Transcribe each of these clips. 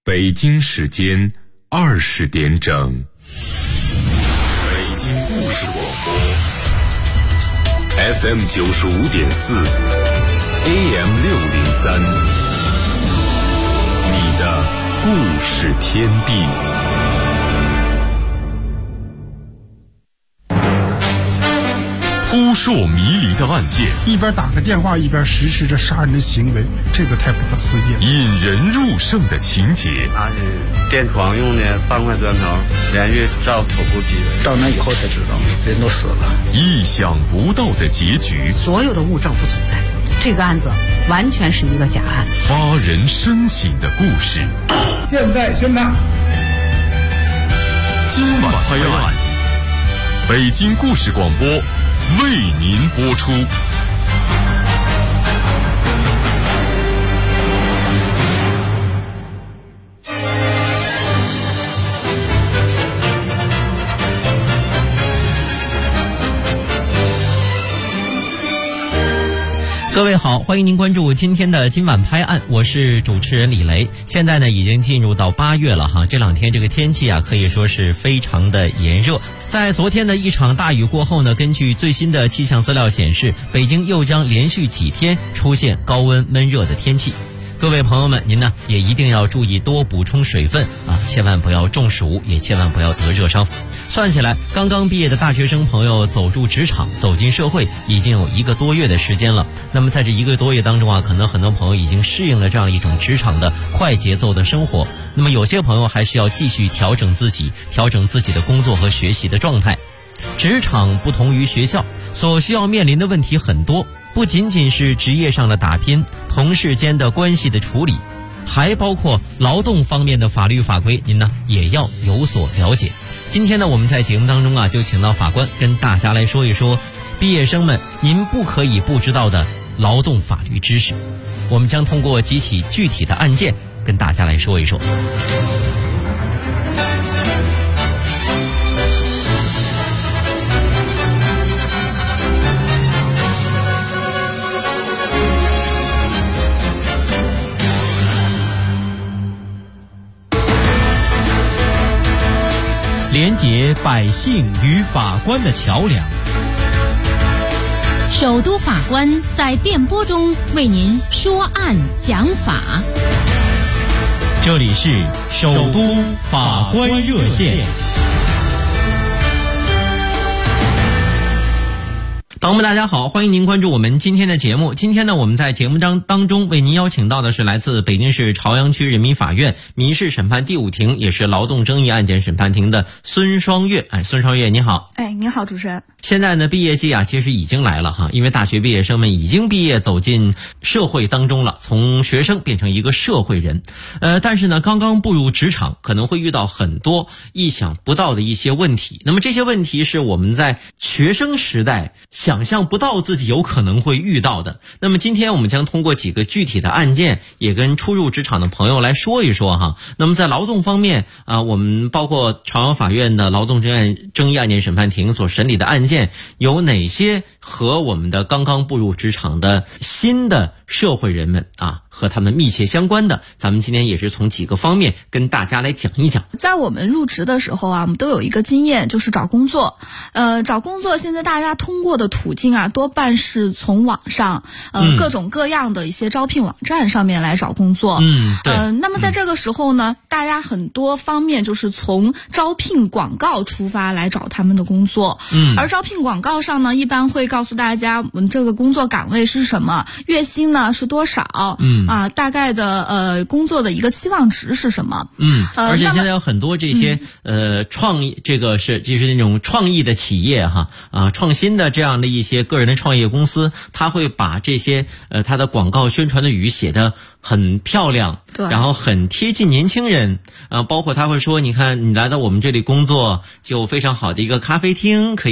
北京时间20点整，北京故事广播 FM 95.4 AM 603，你的故事天地。扑朔迷离的案件， 一边打个电话一边实施着杀人的行为，这个太不可思议了。 引人入胜的情节， 那是电床用的半块砖头，连续照头部击人。 到那以后才知道，人都死了。 意想不到的结局， 所有的物证不存在，这个案子完全是一个假案。 发人深省的故事， 现在宣判。 今晚拍案，北京故事广播为您播出。 各位好，欢迎您关注今天的今晚拍案，我是主持人李雷。现在呢已经进入到8月了哈，这两天这个天气啊可以说是非常的炎热。在昨天的一场大雨过后呢，根据最新的气象资料显示，北京又将连续几天出现高温闷热的天气。各位朋友们，您呢也一定要注意多补充水分啊，千万不要中暑，也千万不要得热伤。算起来，刚刚毕业的大学生朋友走入职场，走进社会，已经有1个多月的时间了。那么在这1个多月当中啊，可能很多朋友已经适应了这样一种职场的快节奏的生活。那么有些朋友还需要继续调整自己的工作和学习的状态。职场不同于学校，所需要面临的问题很多，不仅仅是职业上的打拼，同事间的关系的处理，还包括劳动方面的法律法规，您呢也要有所了解。今天呢，我们在节目当中啊，就请到法官跟大家来说一说毕业生们您不可以不知道的劳动法律知识。我们将通过几起具体的案件跟大家来说一说。连结百姓与法官的桥梁， 首都法官在电波中为您说案讲法。 这里是首都法官热线。朋友们大家好，欢迎您关注我们今天的节目。今天呢，我们在节目当中为您邀请到的是来自北京市朝阳区人民法院民事审判第5庭，也是劳动争议案件审判庭的孙双月。孙双月你好。 你好主持人。 现在呢，毕业季啊其实已经来了哈，因为大学毕业生们已经毕业走进社会当中了，从学生变成一个社会人。但是呢，刚刚步入职场，可能会遇到很多意想不到的一些问题。那么这些问题是我们在学生时代想象不到自己有可能会遇到的。那么今天我们将通过几个具体的案件，也跟初入职场的朋友来说一说哈。那么在劳动方面啊，我们包括朝阳法院的劳动争议案件审判庭所审理的案件，有哪些和我们的刚刚步入职场的新的社会人们啊和他们密切相关的，咱们今天也是从几个方面跟大家来讲一讲。 在我们入职的时候啊，我们都有一个经验，就是找工作。找工作现在大家通过的途径啊，多半是从网上各种各样的一些招聘网站上面来找工作。那么在这个时候呢，大家很多方面就是从招聘广告出发来找他们的工作。而招聘广告上呢，一般会告诉大家我们这个工作岗位是什么，月薪呢是多少，大概的工作的一个期望值是什么。 而且现在有很多这些创意，这个就是那种创意的企业哈创新的这样的一些个人的创业公司，他会把这些他的广告宣传的语写得很漂亮， 对， 然后很贴近年轻人包括他会说，你看你来到我们这里工作，就非常好的一个咖啡厅，可以每天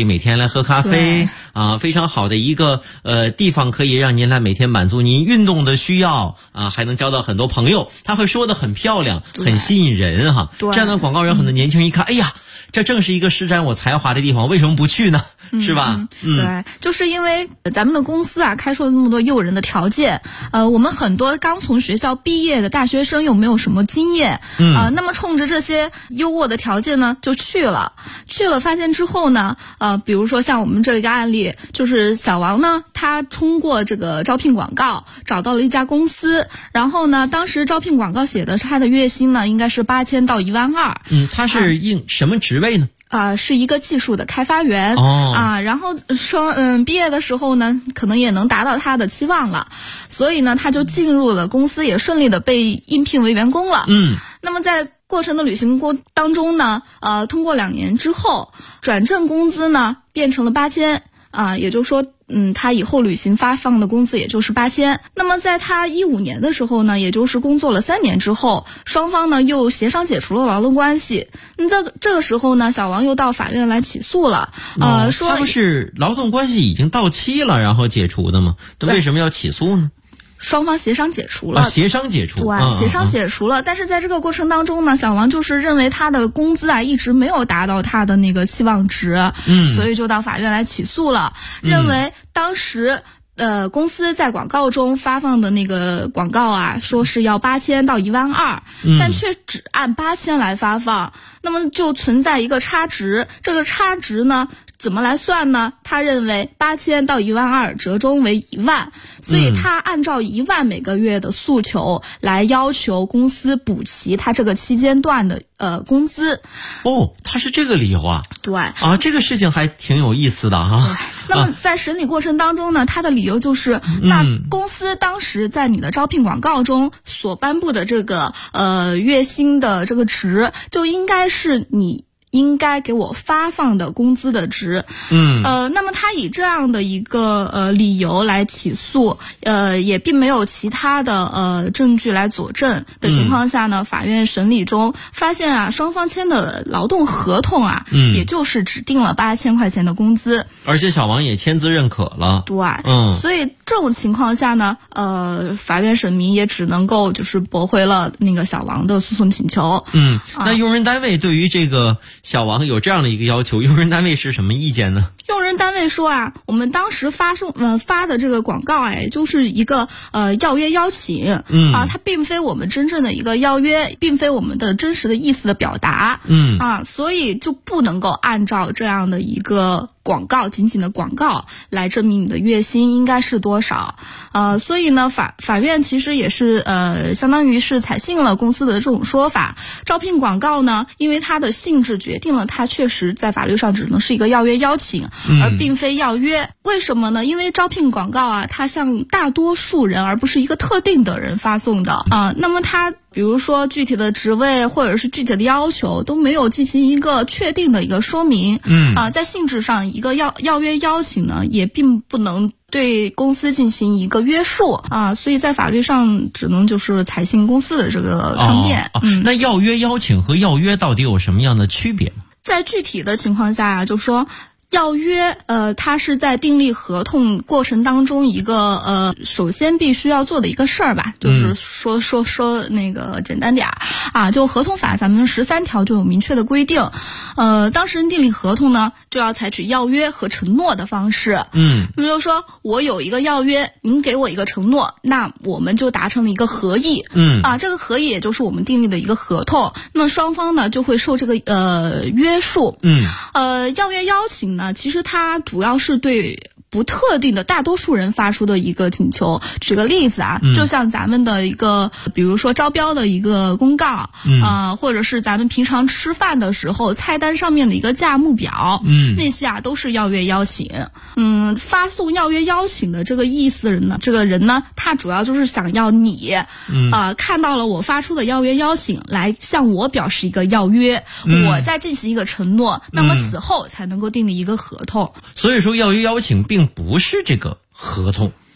来喝咖啡啊，非常好的一个地方，可以让您来每天满足您运动的需要啊，还能交到很多朋友。他会说的很漂亮，很吸引人哈。这样的广告让很多年轻人一看，哎呀，这正是一个施展我才华的地方，为什么不去呢？是吧？ 对，就是因为咱们的公司啊，开出了这么多诱人的条件，我们很多刚从学校毕业的大学生又没有什么经验，那么冲着这些优渥的条件呢，就去了发现之后呢，比如说像我们这个案例，就是小王呢，他通过这个招聘广告找到了一家公司，然后呢，当时招聘广告写的是他的月薪呢，应该是8000到12000。 他是应什么职位呢？ 是一个技术的开发员然后说毕业的时候呢，可能也能达到他的期望了，所以呢，他就进入了公司，也顺利的被应聘为员工了。那么在过程的旅行当中呢，通过2年之后，转正工资呢变成了8000。也就是说，他以后旅行发放的工资也就是8000。那么在他15年的时候呢，也就是工作了3年之后，双方呢又协商解除了劳动关系。这个时候呢，小王又到法院来起诉了，说他不是劳动关系已经到期了，然后解除的吗？为什么要起诉呢？ 双方协商解除了， 协商解除， 对，协商解除了。但是在这个过程当中呢，小王就是认为他的工资一直没有达到他的那个期望值，所以就到法院来起诉了，认为当时公司在广告中发放的那个广告说是要8000到12000，但却只按8000来发放，那么就存在一个差值。这个差值呢，怎么来算呢？他认为8000到12000折中为10000，所以他按照10000每个月的诉求来要求公司补齐他这个期间段的工资。 他是这个理由啊？ 对这个事情还挺有意思的哈。 那么在审理过程当中呢，他的理由就是，那公司当时在你的招聘广告中所颁布的这个月薪的这个值，就应该是你应该给我发放的工资的值。那么他以这样的一个理由来起诉，也并没有其他的证据来佐证的情况下呢，法院审理中发现双方签的劳动合同也就是只定了8000块钱的工资， 而且小王也签字认可了。 对，所以这种情况下呢，法院审明也只能够就是驳回了那个小王的诉讼请求。 那用人单位对于这个小王有这样的一个要求，用人单位是什么意见呢？ 用人单位说我们当时发的这个广告就是一个要约邀请，它并非我们真正的一个邀约，并非我们的真实的意思的表达，所以就不能够按照这样的一个广告，仅仅的广告来证明你的月薪应该是多少。所以呢，法院其实也是相当于是采信了公司的这种说法。招聘广告呢，因为它的性质决定了它确实在法律上只能是一个要约邀请，而并非要约。为什么呢？因为招聘广告它向大多数人而不是一个特定的人发送的那么它比如说具体的职位或者是具体的要求都没有进行一个确定的一个说明，在性质上一个要约邀请呢，也并不能对公司进行一个约束所以在法律上只能就是采信公司的这个抗辩。 那要约邀请和要约到底有什么样的区别？ 在具体的情况下就说要约，它是在订立合同过程当中一个首先必须要做的一个事儿吧，就是说那个简单点就合同法咱们13条就有明确的规定，当事人订立合同呢，就要采取要约和承诺的方式。那么就是说我有一个要约，您给我一个承诺，那我们就达成了一个合意。这个合意也就是我们订立的一个合同，那么双方呢就会受这个约束。要约邀请呢，其实它主要是对不特定的大多数人发出的一个请求。举个例子就像咱们的一个比如说招标的一个公告或者是咱们平常吃饭的时候菜单上面的一个价目表那些都是要约邀请。发送要约邀请的这个意思呢，这个人呢，他主要就是想要你看到了我发出的要约邀请来向我表示一个要约，我再进行一个承诺，那么此后才能够订立一个合同。 所以说要约邀请并不是这个合同。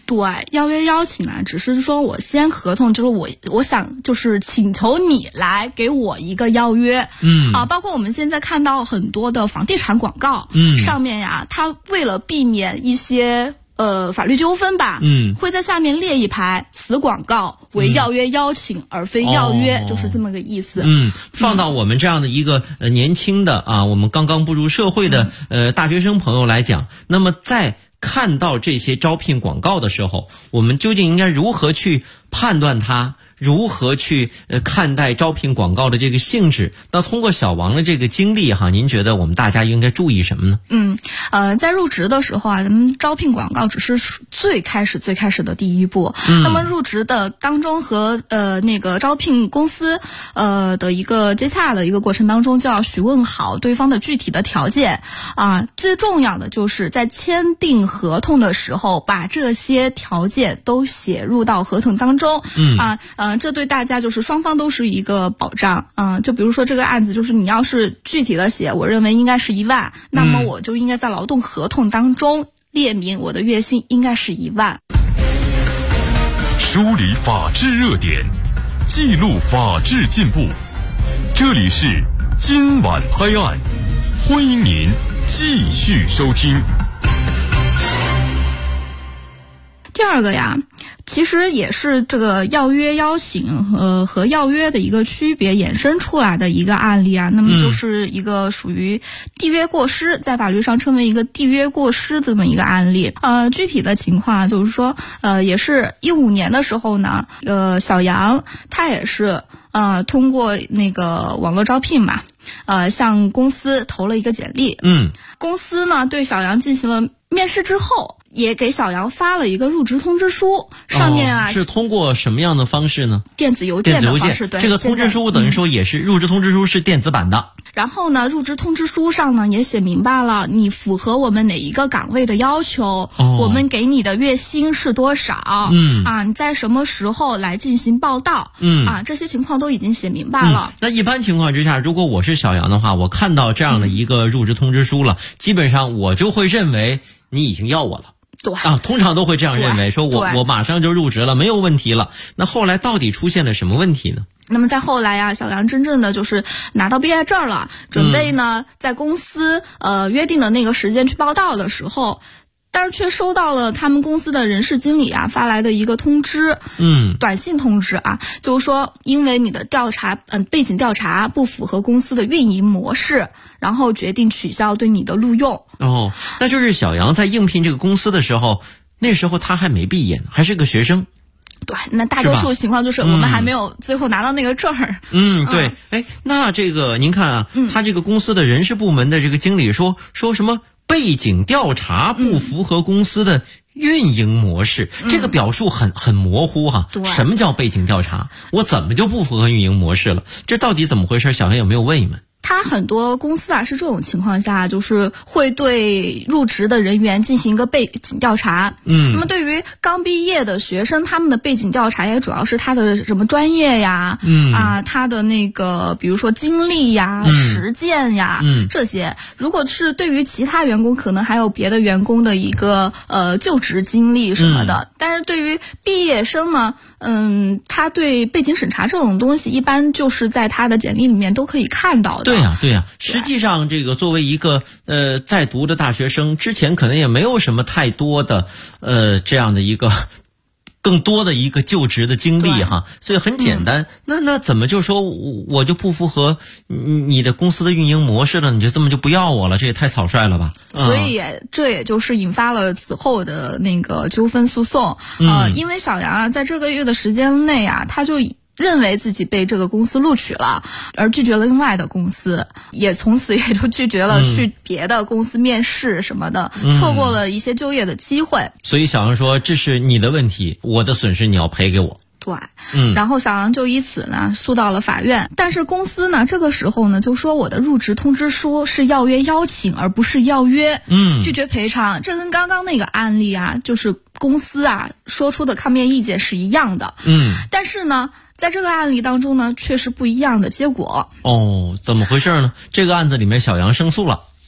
对，邀约邀请呢，只是说我先合同，就是我想就是请求你来给我一个邀约，包括我们现在看到很多的房地产广告，上面呀，它为了避免一些法律纠纷吧，会在下面列一排此广告为邀约邀请而非邀约，就是这么个意思。 放到我们这样的一个年轻的我们刚刚步入社会的大学生朋友来讲，那么在看到这些招聘广告的时候，我们究竟应该如何去判断它？如何去看待招聘广告的这个性质？那通过小王的这个经历您觉得我们大家应该注意什么呢？ 在入职的时候咱们招聘广告只是最开始的第一步。那么入职的当中和那个招聘公司的一个接洽的一个过程当中，就要询问好对方的具体的条件最重要的就是在签订合同的时候，把这些条件都写入到合同当中。这对大家就是双方都是一个保障。就比如说这个案子，就是你要是具体的写，我认为应该是1万，那么我就应该在劳动合同当中列明我的月薪应该是1万。 梳理法治热点，记录法治进步。这里是今晚拍案，欢迎您继续收听。 第二个呀，其实也是这个邀约邀请和邀约的一个区别衍生出来的一个案例那么就是一个属于缔约过失，在法律上称为一个缔约过失这么一个案例。具体的情况就是说也是15年的时候呢，小杨他也是通过那个网络招聘嘛，向公司投了一个简历。公司呢对小杨进行了面试之后，也给小杨发了一个入职通知书，上面是通过什么样的方式呢？ 电子邮件的方式。对， 这个通知书等于说也是入职通知书是电子版的。 然后呢，入职通知书上呢也写明白了，你符合我们哪一个岗位的要求，我们给你的月薪是多少，你在什么时候来进行报到，这些情况都已经写明白了。 那一般情况之下，如果我是小杨的话，我看到这样的一个入职通知书了，基本上我就会认为你已经要我了。 对通常都会这样认为，说我马上就入职了，没有问题了。那后来到底出现了什么问题呢？ 那么在后来呀，小杨真正的就是拿到毕业证了，准备呢在公司约定的那个时间去报到的时候，但是却收到了他们公司的人事经理发来的一个通知，短信通知就是说因为你的调查背景调查不符合公司的运营模式，然后决定取消对你的录用。 那就是小杨在应聘这个公司的时候，那时候他还没毕业呢，还是个学生。 对，那大多数情况就是我们还没有最后拿到那个证儿。 对。那这个您看他这个公司的人事部门的这个经理说什么背景调查不符合公司的运营模式，这个表述很模糊对， 什么叫背景调查？我怎么就不符合运营模式了？这到底怎么回事？小杨有没有问一问？ 他很多公司是这种情况下，就是会对入职的人员进行一个背景调查。那么对于刚毕业的学生，他们的背景调查也主要是他的什么专业呀，他的那个比如说经历呀、实践呀，这些。如果是对于其他员工，可能还有别的员工的一个就职经历什么的。但是对于毕业生呢，他对背景审查这种东西，一般就是在他的简历里面都可以看到的。 对呀，实际上这个作为一个在读的大学生，之前可能也没有什么太多的这样的一个更多的一个就职的经历所以很简单。那怎么就说我就不符合你的公司的运营模式了，你就这么就不要我了？这也太草率了吧。 所以这也就是引发了此后的那个纠纷诉讼。因为小杨在这个月的时间内他就认为自己被这个公司录取了，而拒绝了另外的公司，也从此也就拒绝了去别的公司面试什么的，错过了一些就业的机会。 所以小杨说，这是你的问题，我的损失你要赔给我。 对，然后小杨就以此呢诉到了法院。但是公司呢这个时候呢就说我的入职通知书是邀约邀请而不是邀约，拒绝赔偿。这跟刚刚那个案例就是公司说出的抗辩意见是一样的。但是呢在这个案例当中呢却是不一样的结果。 怎么回事呢？这个案子里面小杨胜诉了。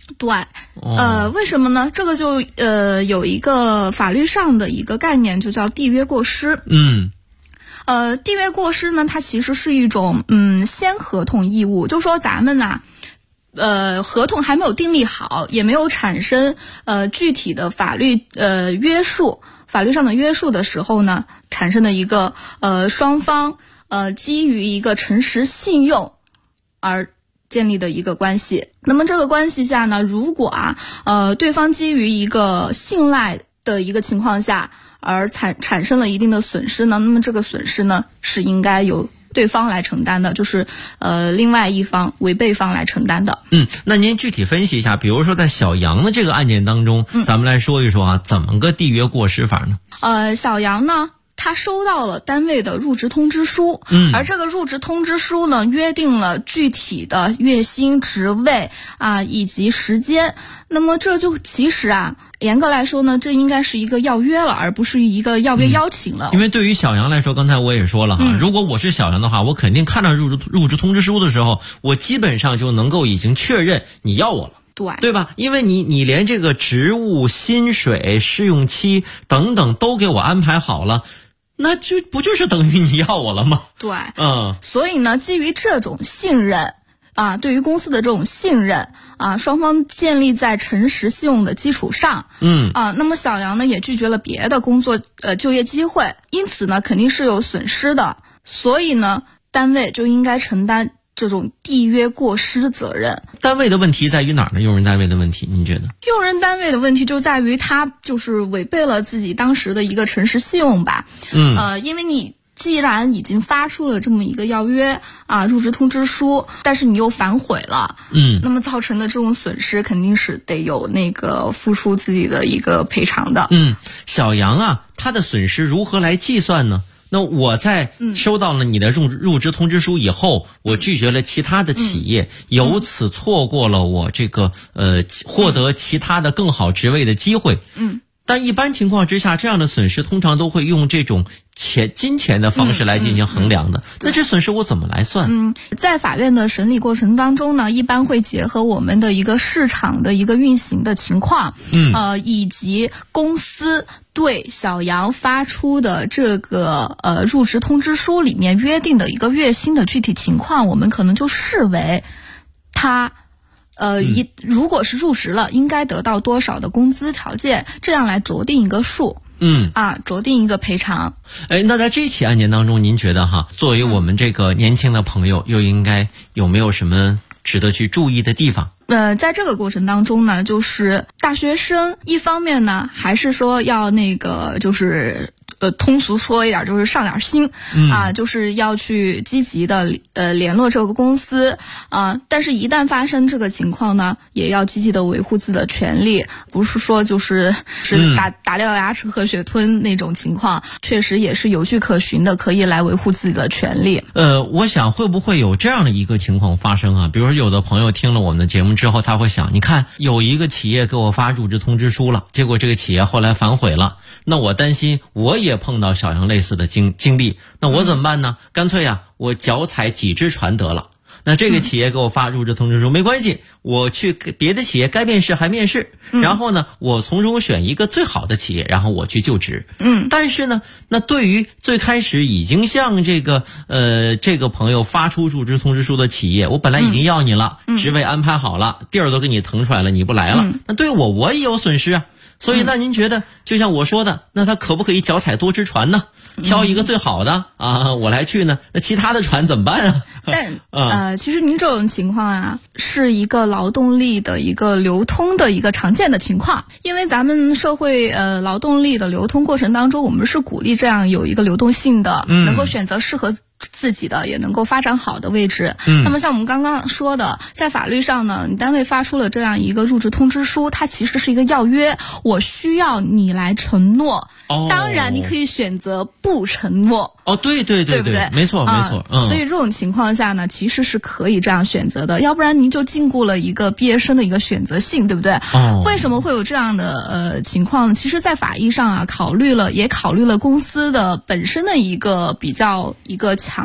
对，为什么呢？这个就有一个法律上的一个概念，就叫缔约过失。缔约过失呢，它其实是一种先合同义务，就说咱们呐，合同还没有订立好，也没有产生具体的法律约束，法律上的约束的时候呢，产生的一个双方基于一个诚实信用而建立的一个关系。那么这个关系下呢，如果对方基于一个信赖的一个情况下而产生了一定的损失呢，那么这个损失呢是应该由对方来承担的，就是另外一方违背方来承担的。 那您具体分析一下，比如说在小杨的这个案件当中，咱们来说一说怎么个缔约过失法呢？ 小杨呢，他收到了单位的入职通知书，而这个入职通知书呢，约定了具体的月薪、职位以及时间。那么这就其实严格来说呢，这应该是一个要约了，而不是一个要约邀请了。 因为对于小杨来说，刚才我也说了如果我是小杨的话，我肯定看到入职通知书的时候，我基本上就能够已经确认你要我了。对吧？因为你连这个职务、薪水、试用期等等都给我安排好了，那不就是等于你要我了吗？ 对，所以呢，基于这种信任对于公司的这种信任双方建立在诚实信用的基础上，那么小杨呢也拒绝了别的工作就业机会，因此呢肯定是有损失的，所以呢单位就应该承担这种缔约过失责任。 单位的问题在于哪儿呢？用人单位的问题，您觉得？ 用人单位的问题就在于他就是违背了自己当时的一个诚实信用吧。因为你既然已经发出了这么一个要约入职通知书，但是你又反悔了，那么造成的这种损失肯定是得有那个付出自己的一个赔偿的。 小杨他的损失如何来计算呢？那我在收到了你的入职通知书以后，我拒绝了其他的企业，由此错过了我这个获得其他的更好职位的机会。但一般情况之下，这样的损失通常都会用这种金钱的方式来进行衡量的。那这损失我怎么来算？ 在法院的审理过程当中呢，一般会结合我们的一个市场的一个运行的情况，以及公司对小杨发出的这个入职通知书里面约定的一个月薪的具体情况，我们可能就视为他如果是入职了，应该得到多少的工资条件，这样来酌定一个数。酌定一个赔偿。 那在这起案件当中，您觉得作为我们这个年轻的朋友，又应该有没有什么值得去注意的地方？ 在这个过程当中呢，就是大学生一方面呢，还是说要那个就是通俗说一点，就是上点心就是要去积极的联络这个公司但是一旦发生这个情况呢，也要积极的维护自己的权利，不是说就是打掉牙齿喝血吞那种情况，确实也是有据可循的，可以来维护自己的权利。 我想会不会有这样的一个情况发生比如说有的朋友听了我们的节目之后，他会想，你看有一个企业给我发入职通知书了，结果这个企业后来反悔了，那我担心我也碰到小杨类似的经历，那我怎么办呢？干脆我脚踩几只船得了。那这个企业给我发入职通知书没关系，我去别的企业该面试还面试，然后呢我从中选一个最好的企业，然后我去就职。但是呢，那对于最开始已经向这个朋友发出入职通知书的企业，我本来已经要你了，职位安排好了，地儿都给你腾出来了，你不来了，那对我也有损失所以那您觉得就像我说的，那他可不可以脚踩多只船呢？挑一个最好的我来去呢？那其他的船怎么办但其实您这种情况是一个劳动力的一个流通的一个常见的情况，因为咱们社会劳动力的流通过程当中，我们是鼓励这样有一个流动性的，能够选择适合自己的，也能够发展好的位置。那么像我们刚刚说的，在法律上呢，你单位发出了这样一个入职通知书，它其实是一个要约，我需要你来承诺。当然你可以选择不承诺。 对不对？没错没错。 所以这种情况下呢，其实是可以这样选择的，要不然您就禁锢了一个毕业生的一个选择性，对不对？为什么会有这样的情况呢？其实在法医上考虑了公司的本身的一个比较强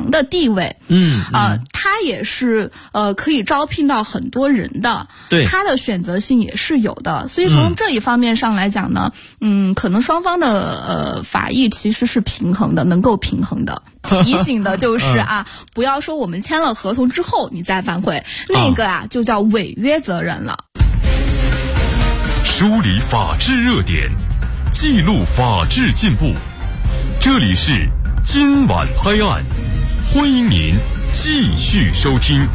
强的地位。他也是可以招聘到很多人的， 对， 他的选择性也是有的。所以从这一方面上来讲呢，可能双方的法益其实是平衡的，能够平衡的。提醒的就是不要说我们签了合同之后你再反悔，那个就叫违约责任了。 梳理法治热点，记录法治进步，这里是今晚拍案，欢迎您继续收听。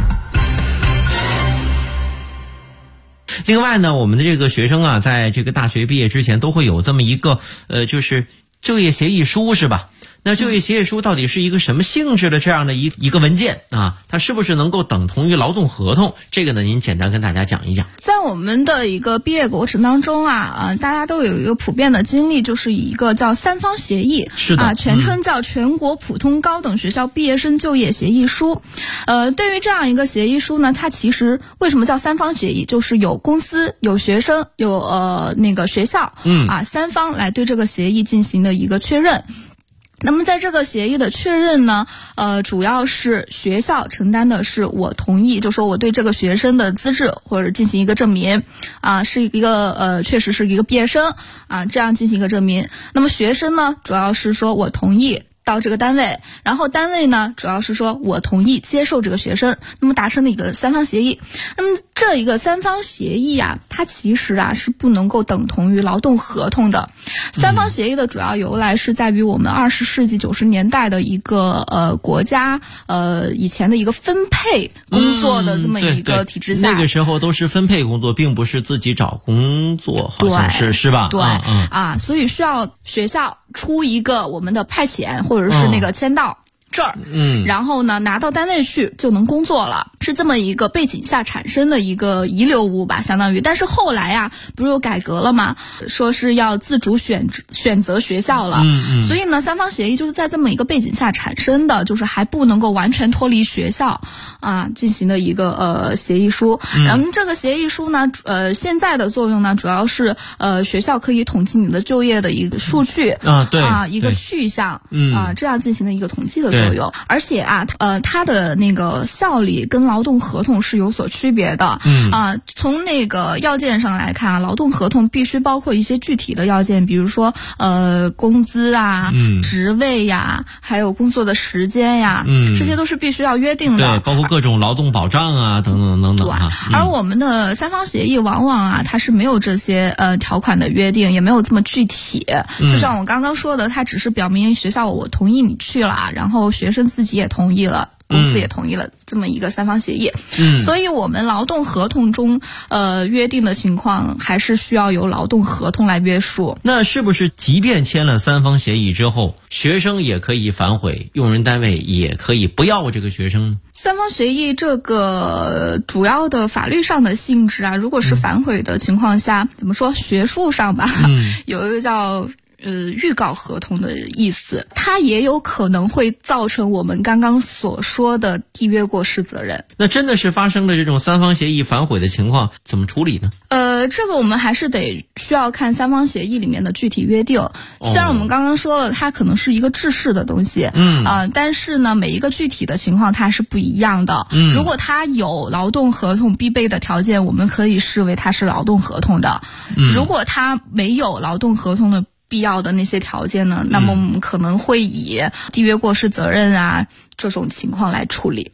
另外呢，我们的这个学生在这个大学毕业之前都会有这么一个就是就业协议书，是吧？那就业协议书到底是一个什么性质的这样的一个文件它是不是能够等同于劳动合同？这个呢，您简单跟大家讲一讲。 在我们的一个毕业过程当中大家都有一个普遍的经历，就是一个叫三方协议， 是的， 全称叫全国普通高等学校毕业生就业协议书。对于这样一个协议书呢，它其实为什么叫三方协议？就是有公司、有学生、有那个学校，三方来对这个协议进行的一个确认。那么在这个协议的确认呢，主要是学校承担的是我同意，就说我对这个学生的资质或者进行一个证明，是一个确实是一个毕业生这样进行一个证明。那么学生呢，主要是说我同意到这个单位，然后单位呢，主要是说我同意接受这个学生，那么达成的一个三方协议。那么这一个三方协议它其实是不能够等同于劳动合同的。三方协议的主要由来是在于我们20世纪90年代的一个国家以前的一个分配工作的这么一个体制下， 那个时候都是分配工作，并不是自己找工作，好像是吧？ 对，所以需要学校出一个我们的派遣或者是那个签到证儿，然后呢拿到单位去就能工作了，是这么一个背景下产生的一个遗留物吧，相当于。但是后来不是有改革了吗？说是要自主选择学校了，所以呢三方协议就是在这么一个背景下产生的，就是还不能够完全脱离学校进行的一个协议书。然后这个协议书呢现在的作用呢主要是学校可以统计你的就业的一个数据一个去向这样进行的一个统计的作用。而且它的那个效力跟劳动合同是有所区别的。从那个要件上来看劳动合同必须包括一些具体的要件，比如说工资职位还有工作的时间这些都是必须要约定的。 对，包括各种劳动保障等等等等。 对，而我们的三方协议往往它是没有这些条款的约定，也没有这么具体。就像我刚刚说的，它只是表明学校我同意你去了，然后学生自己也同意了，公司也同意了，这么一个三方协议。所以我们劳动合同中约定的情况还是需要由劳动合同来约束。 那是不是即便签了三方协议之后，学生也可以反悔，用人单位也可以不要这个学生呢？ 三方协议这个主要的法律上的性质如果是反悔的情况下，怎么说，学术上吧，有一个叫预告合同的意思，它也有可能会造成我们刚刚所说的缔约过失责任。 那真的是发生了这种三方协议反悔的情况，怎么处理呢？ 这个我们还是需要看三方协议里面的具体约定。虽然我们刚刚说了它可能是一个制式的东西，但是呢每一个具体的情况它是不一样的。如果它有劳动合同必备的条件，我们可以视为它是劳动合同的。如果它没有劳动合同的必要的那些条件呢，那么我们可能会以缔约过失责任这种情况来处理。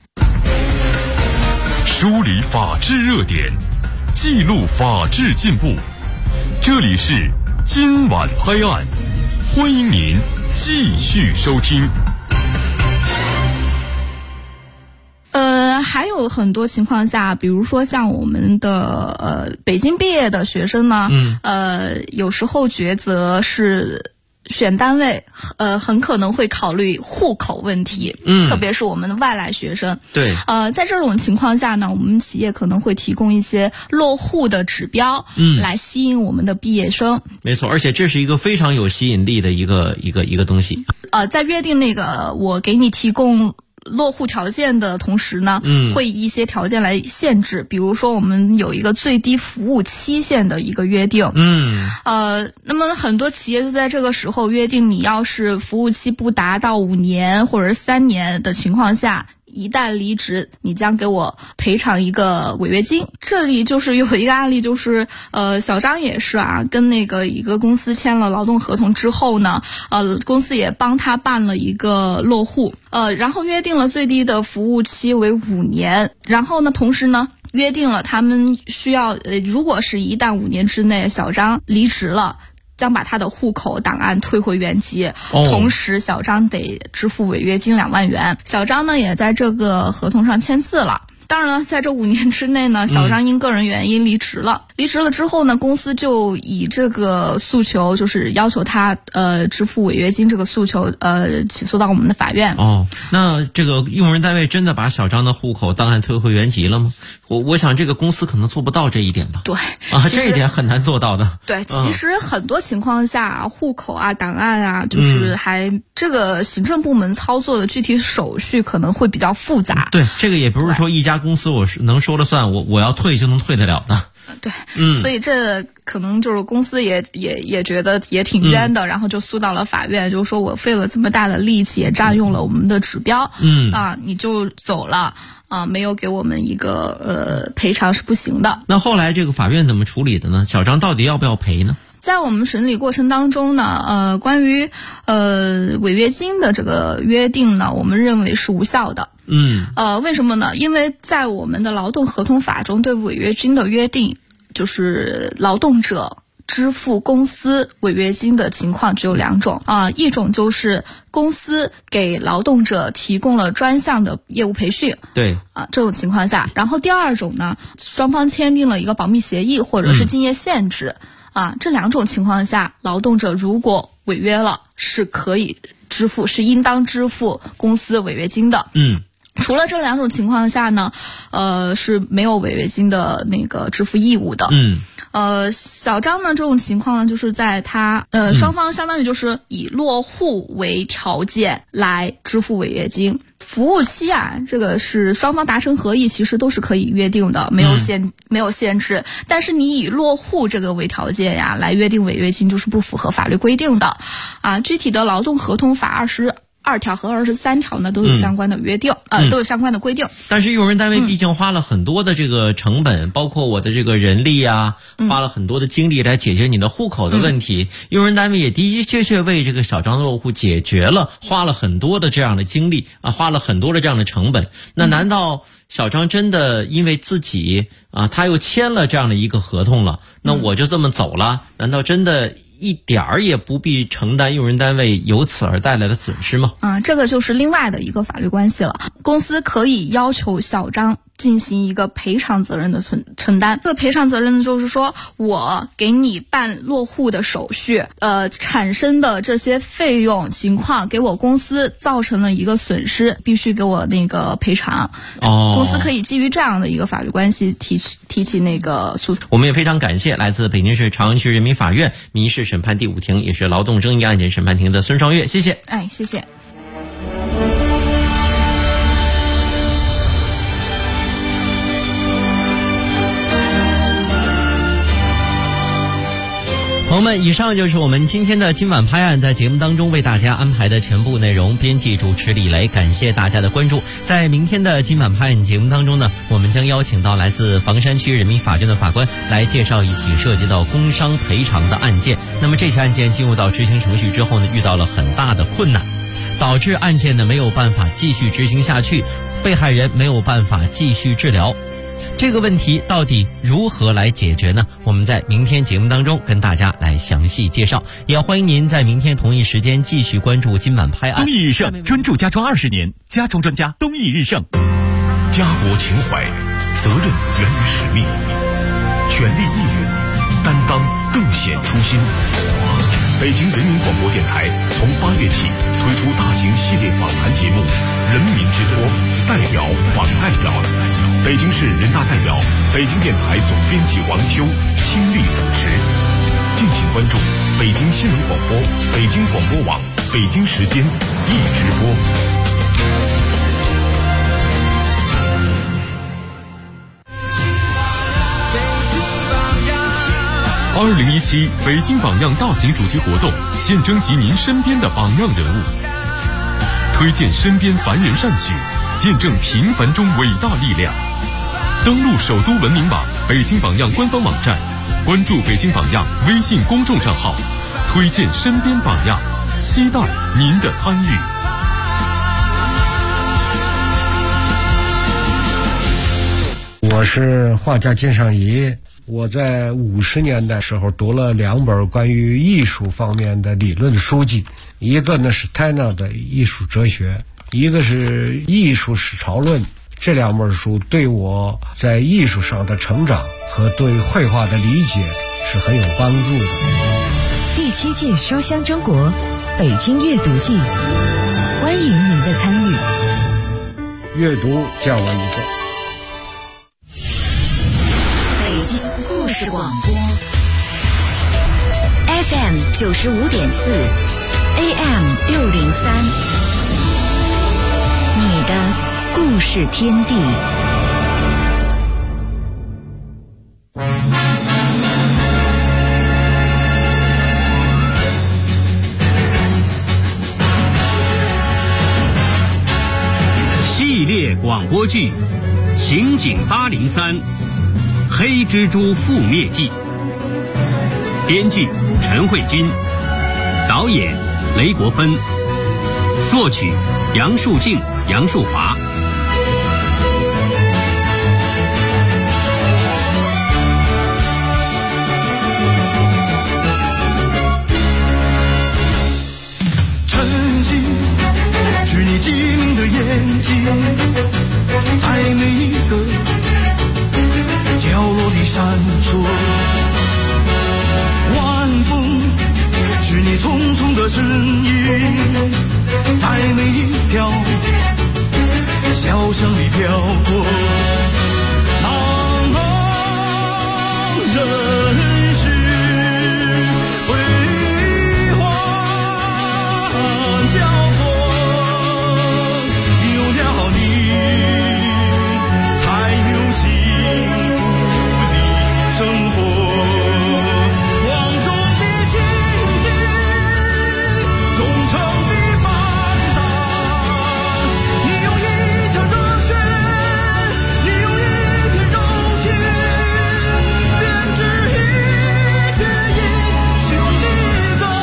梳理法治热点，记录法治进步，这里是今晚拍案，欢迎您继续收听。 还有很多情况下，比如说像我们的北京毕业的学生呢，有时候抉择是选单位，很可能会考虑户口问题，特别是我们的外来学生。 对， 在这种情况下呢，我们企业可能会提供一些落户的指标，来吸引我们的毕业生。 没错，而且这是一个非常有吸引力的一个东西。 在约定那个我给你提供落户条件的同时呢，会以一些条件来限制，比如说我们有一个最低服务期限的一个约定。那么很多企业就在这个时候约定，你要是服务期不达到5年或者是3年的情况下，一旦离职，你将给我赔偿一个违约金。这里就是有一个案例，就是小张也是跟那个一个公司签了劳动合同之后呢，公司也帮他办了一个落户，然后约定了最低的服务期为5年，然后呢，同时呢，约定了他们需要，如果是一旦5年之内小张离职了，将把他的户口档案退回原籍，同时小张得支付违约金2万元。小张呢也在这个合同上签字了。当然了，在这5年之内呢，小张因个人原因离职了。离职了之后呢，公司就以这个诉求，就是要求他支付违约金这个诉求，起诉到我们的法院。 那这个用人单位真的把小张的户口档案退回原籍了吗？我想这个公司可能做不到这一点吧。 对这一点很难做到的。 对，其实很多情况下，户口档案就是这个行政部门操作的具体手续可能会比较复杂。 对，这个也不是说一家公司我是能说了算，我要退就能退得了的。 对，所以这可能就是公司也觉得也挺冤的，然后就诉到了法院，就是说我费了这么大的力气，也占用了我们的指标，你就走了没有给我们一个赔偿是不行的。 那后来这个法院怎么处理的呢？小张到底要不要赔呢？ 在我们审理过程当中呢，关于违约金的这个约定呢，我们认为是无效的。为什么呢？因为在我们的劳动合同法中对违约金的约定，就是劳动者支付公司违约金的情况只有2种一种就是公司给劳动者提供了专项的业务培训， 对这种情况下，然后第2种呢，双方签订了一个保密协议或者是竞业限制。这2种情况下，劳动者如果违约了，是可以支付，是应当支付公司违约金的。除了这2种情况下呢，是没有违约金的那个支付义务的。小张呢，这种情况呢，就是在他双方相当于就是以落户为条件来支付违约金。服务期这个是双方达成合议，其实都是可以约定的，没有限制。但是你以落户这个为条件来约定违约金，就是不符合法律规定的。具体的劳动合同法22条和23条呢都有相关的约定，都有相关的规定。 但是用人单位毕竟花了很多的这个成本，包括我的这个人力花了很多的精力来解决你的户口的问题。用人单位也的的确为这个小张落户解决了，花了很多的这样的精力花了很多的这样的成本。那难道小张真的因为自己他又签了这样的一个合同了，那我就这么走了？难道真的一点儿也不必承担用人单位由此而带来的损失吗？ 这个就是另外的一个法律关系了。公司可以要求小张进行一个赔偿责任的承担。这个赔偿责任呢，就是说我给你办落户的手续，产生的这些费用情况给我公司造成了一个损失，必须给我那个赔偿。公司可以基于这样的一个法律关系提起那个诉讼。 我们也非常感谢来自北京市朝阳区人民法院民事审判第5庭，也是劳动争议案件审判庭的孙双月，谢谢。 谢谢。 朋友们，以上就是我们今天的今晚拍案在节目当中为大家安排的全部内容。编辑主持李雷，感谢大家的关注。在明天的今晚拍案节目当中呢，我们将邀请到来自房山区人民法院的法官来介绍一起涉及到工伤赔偿的案件。那么这起案件进入到执行程序之后呢，遇到了很大的困难，导致案件呢没有办法继续执行下去，被害人没有办法继续治疗。这个问题到底如何来解决呢？我们在明天节目当中跟大家来详细介绍，也欢迎您在明天同一时间继续关注今晚拍案。 东义日盛专注家装20年，家装专家东义日盛。家国情怀，责任源于使命，全力以赴，担当更显初心。北京人民广播电台从8月起推出大型系列访谈节目《人民之托》，代表访代表。北京市人大代表、北京电台总编辑王秋亲力主持。敬请关注北京新闻广播、北京广播网、北京时间一直播。 2017北京榜样大型主题活动现征集您身边的榜样人物，推荐身边凡人善举，见证平凡中伟大力量。登录首都文明网、北京榜样官方网站，关注北京榜样微信公众账号，推荐身边榜样，期待您的参与。 我是画家金尚仪，我在50年代时候读了2本关于艺术方面的理论书籍，一个呢是 Tanner 的艺术哲学，一个是艺术史潮论。这2本书对我在艺术上的成长和对绘画的理解是很有帮助的。 第7届书香中国北京阅读季，欢迎您的参与。 阅读叫我一个。 北京故事广播 FM 95.4 AM 603，你的故事天地。 系列广播剧《刑警803黑蜘蛛覆灭记》，编剧陈慧君，导演雷国芬，作曲杨树静、杨树华。 晨曦是你机灵的眼睛，在每一个角落里闪烁。晚风是你匆匆的身影，在每一条小巷里飘过。茫茫人世辉煌交错，有了你才有幸福的生活。光荣的情景，忠诚的班长，你用一腔热血，你用一片柔情，编织一曲英雄的歌。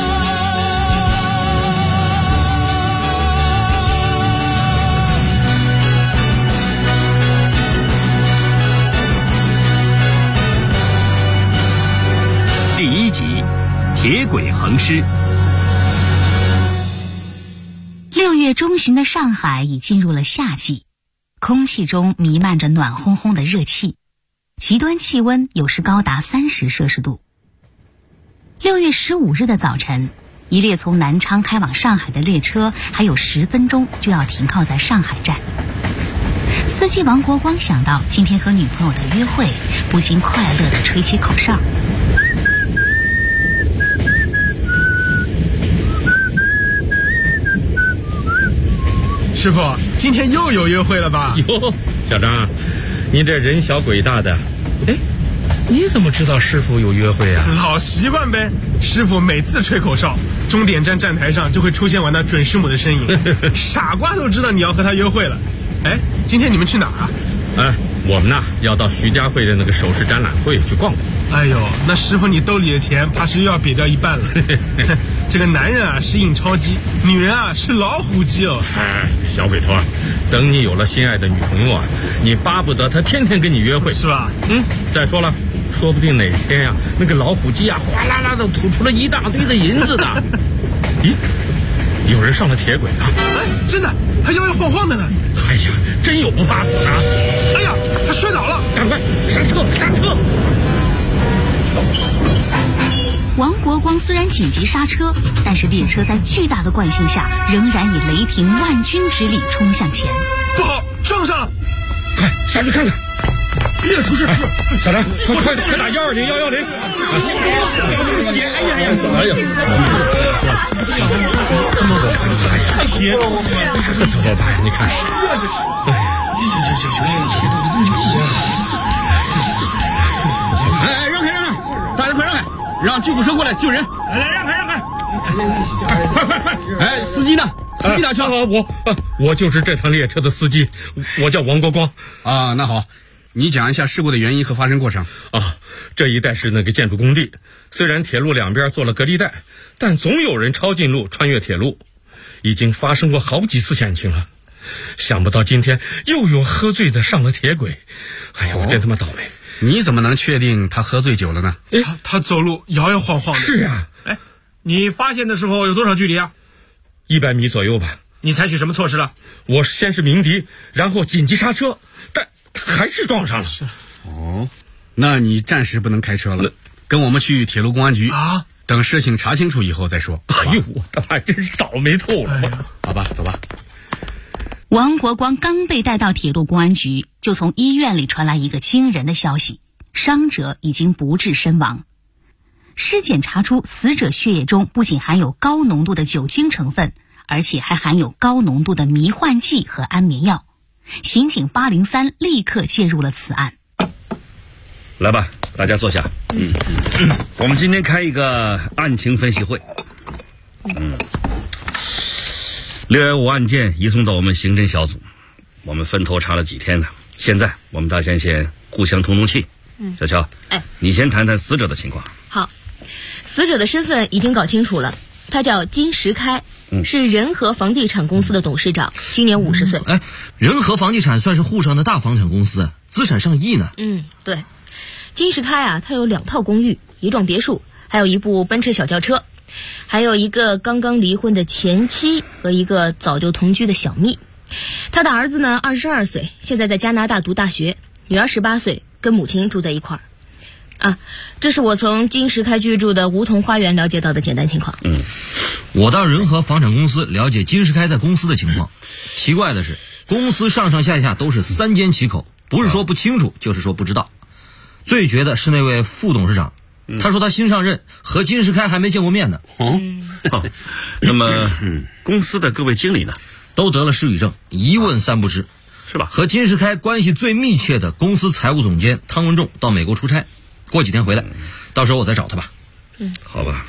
第1集，铁轨横尸。 6月中旬的上海已进入了夏季，空气中弥漫着暖烘烘的热气，极端气温有时高达30摄氏度。6月15日的早晨，一列从南昌开往上海的列车还有10分钟就要停靠在上海站。司机王国光想到今天和女朋友的约会，不禁快乐地吹起口哨。 师傅，今天又有约会了吧？ 哟，小张，你这人小鬼大的，哎，你怎么知道师傅有约会啊？ 老习惯呗，师傅每次吹口哨，终点站站台上就会出现我那准师母的身影。傻瓜都知道你要和他约会了。哎，今天你们去哪儿啊？ 哎，我们呢要到徐家汇的那个首饰展览会去逛逛。 哎呦，那师傅你兜里的钱怕是又要瘪掉一半了。这个男人啊是印钞机，女人啊是老虎机哦。 哎，小鬼头，等你有了心爱的女朋友啊，你巴不得她天天跟你约会， 是吧？ 再说了，说不定哪天呀，那个老虎机啊，哗啦啦的吐出了一大堆的银子呢。咦，有人上了铁轨了！ 哎，真的，还摇摇晃晃的呢。 哎呀，真有不怕死的！ 哎呀，他摔倒了， 赶快刹车！刹车！ 王国光虽然紧急刹车，但是列车在巨大的惯性下，仍然以雷霆万钧之力冲向前。 不好，撞上了！ 快下去看看！别出事！小张，快打120、110！血！哎呀！这么稳，哎呀，天，这可怎么办？你看，哎，让开！大家快让开！ 让救护车过来救人。来，让开！快！哎，司机呢？司机哪去了？我就是这趟列车的司机，我叫王国光。 啊，那好，你讲一下事故的原因和发生过程。 啊，这一带是那个建筑工地，虽然铁路两边做了隔离带，但总有人抄近路穿越铁路，已经发生过好几次险情了。想不到今天又有喝醉的上了铁轨，哎呀，我真他妈倒霉！ 你怎么能确定他喝醉酒了呢？ 他走路摇摇晃晃的。 是呀。 哎，你发现的时候有多少距离啊 ？100米左右吧。 你采取什么措施了？ 我先是鸣笛，然后紧急刹车，但他还是撞上了。 哦，那你暂时不能开车了，跟我们去铁路公安局啊，等事情查清楚以后再说。 哎呦，我的妈，真是倒霉透了！ 好吧，走吧。 王国光刚被带到铁路公安局，就从医院里传来一个惊人的消息：伤者已经不治身亡。尸检查出死者血液中不仅含有高浓度的酒精成分，而且还含有高浓度的迷幻剂和安眠药。刑警803立刻介入了此案。 来吧，大家坐下。我们今天开一个案情分析会。615案件移送到我们刑侦小组，我们分头查了几天呢。现在我们大家先互相通通气。小乔，你先谈谈死者的情况。 好，死者的身份已经搞清楚了，他叫金石开，是仁和房地产公司的董事长，今年50岁。 仁和房地产算是沪上的大房产公司，资产上亿呢。 对，金石开啊，他有2套公寓，1幢别墅，还有一部奔驰小轿车，还有一个刚刚离婚的前妻和一个早就同居的小蜜。他的儿子呢22岁，现在在加拿大读大学，女儿18岁，跟母亲住在一块儿。这是我从金石开居住的梧桐花园了解到的简单情况。 我到仁和房产公司了解金石开在公司的情况。奇怪的是，公司上上下下都是3缄其口，不是说不清楚，就是说不知道。最绝的是那位副董事长，他说他新上任，和金石开还没见过面呢。 那么公司的各位经理呢， 都得了失语症，一问3不知， 是吧？ 和金石开关系最密切的公司财务总监汤文仲到美国出差，过几天回来，到时候我再找他吧。 好吧。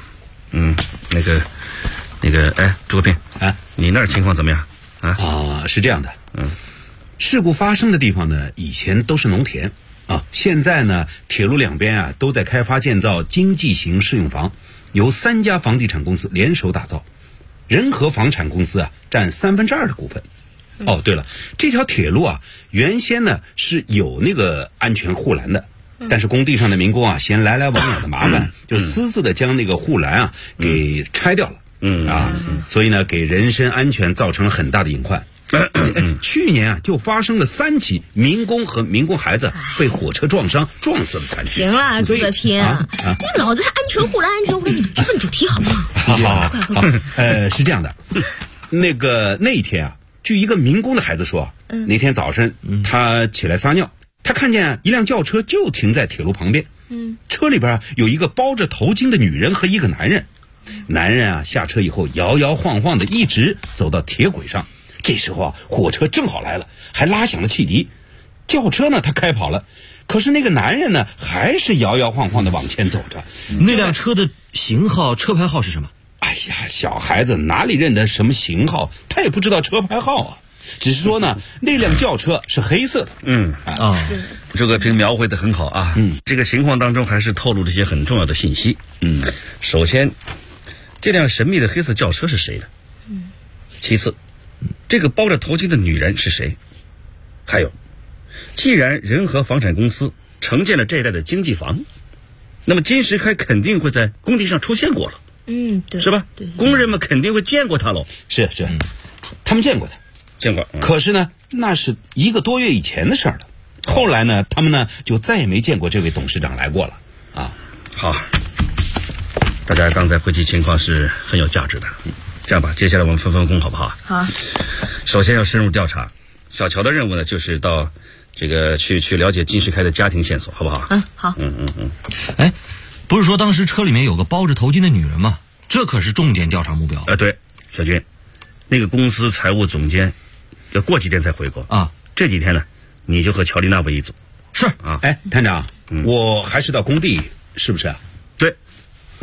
朱国平你那儿情况怎么样？ 是这样的。事故发生的地方呢，以前都是农田现在呢，铁路两边都在开发建造经济型适用房，由3家房地产公司联手打造，仁和房产公司占2/3的股份。对了，这条铁路原先呢是有那个安全护栏的，但是工地上的民工嫌来来往往的麻烦，就私自的将那个护栏给拆掉了。所以呢，给人身安全造成了很大的隐患。去年就发生了3起民工和民工孩子被火车撞伤撞死的惨剧。 行了，朱德平，你脑子还安全护栏，你直奔主题好不好？ 好，是这样的，那一天据一个民工的孩子说，那天早晨他起来撒尿，他看见一辆轿车就停在铁路旁边，车里边有一个包着头巾的女人和一个男人。男人下车以后摇摇晃晃的一直走到铁轨上，这时候火车正好来了，还拉响了汽笛。轿车呢他开跑了，可是那个男人呢还是摇摇晃晃的往前走着。 那辆车的型号车牌号是什么？ 哎呀，小孩子哪里认得什么型号，他也不知道车牌号只是说呢那辆轿车是黑色的。 朱国平描绘得很好这个情况当中还是透露这些很重要的信息。首先这辆神秘的黑色轿车是谁的？其次，这个包着头巾的女人是谁？还有，既然仁和房产公司承建了这一带的经济房，那么金石开肯定会在工地上出现过了。 对， 是吧？工人们肯定会见过他喽。 是，他们见过他。可是呢，那是1个多月以前的事儿了。后来呢，他们呢就再也没见过这位董事长来过了。 好，大家刚才汇集情况是很有价值的。这样吧，接下来我们分工好不好？ 好。 首先要深入调查，小乔的任务呢就是到这个去了解金石开的家庭线索，好不好？ 好。 不是说当时车里面有个包着头巾的女人吗？这可是重点调查目标。 对，小军，那个公司财务总监要过几天才回国这几天呢，你就和乔丽娜为一组。 是探长，我还是到工地，是不是？ 对，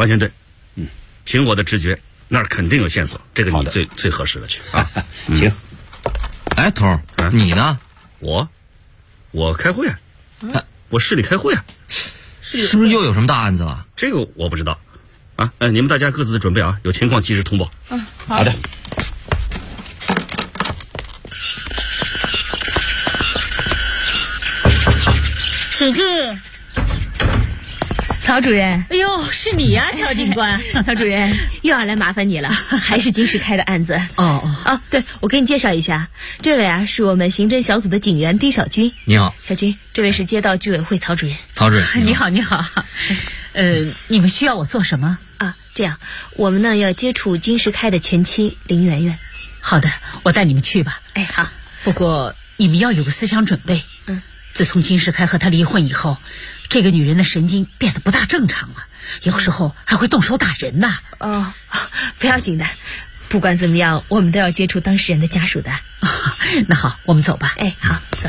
完全对。凭我的直觉，那儿肯定有线索，这个你最合适的去啊。 行。 哎，头儿，你呢？ 我开会啊，我市里开会啊。 是不是又有什么大案子了？ 这个我不知道啊。你们大家各自准备啊，有情况及时通报。 好的。 请进。曹主任， 哎呦，是你呀，乔警官。 曹主任又要来麻烦你了，还是金石开的案子。对，我给你介绍一下，这位啊是我们刑侦小组的警员丁小军。 你好， 小军，这位是街道居委会曹主任。 曹主任， 你好。你们需要我做什么啊？这样，我们呢要接触金石开的前妻林媛媛。 好的，我带你们去吧。 哎，好。 不过你们要有个思想准备。自从金石开和他离婚以后，这个女人的神经变得不大正常了，有时候还会动手打人呐。 不要紧的，不管怎么样，我们都要接触当事人的家属的。 那好，我们走吧。 哎，好，走。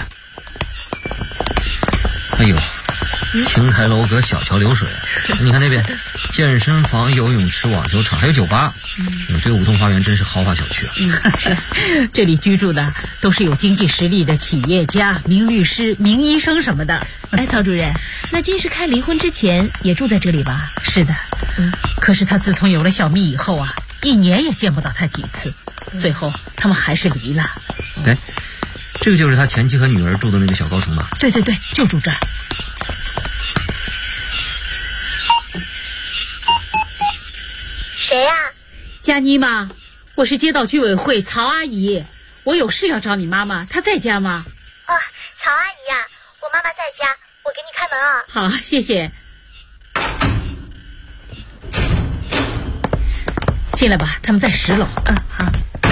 哎呦，青台楼阁小桥流水，你看那边，健身房、游泳池、网球场，还有酒吧。这个梧桐花园真是豪华小区啊！ 是，这里居住的都是有经济实力的企业家、名律师、名医生什么的。 哎，曹主任，那金石开离婚之前也住在这里吧？ 是的。可是他自从有了小蜜以后啊，1年也见不到他几次，最后他们还是离了。 哎，这个就是他前妻和女儿住的那个小高层吧？ 对，就住这儿。 谁呀？ 佳妮吗？我是街道居委会曹阿姨，我有事要找你妈妈，她在家吗？ 曹阿姨呀，我妈妈在家，我给你开门啊。 好，谢谢。进来吧，他们在10楼。 好。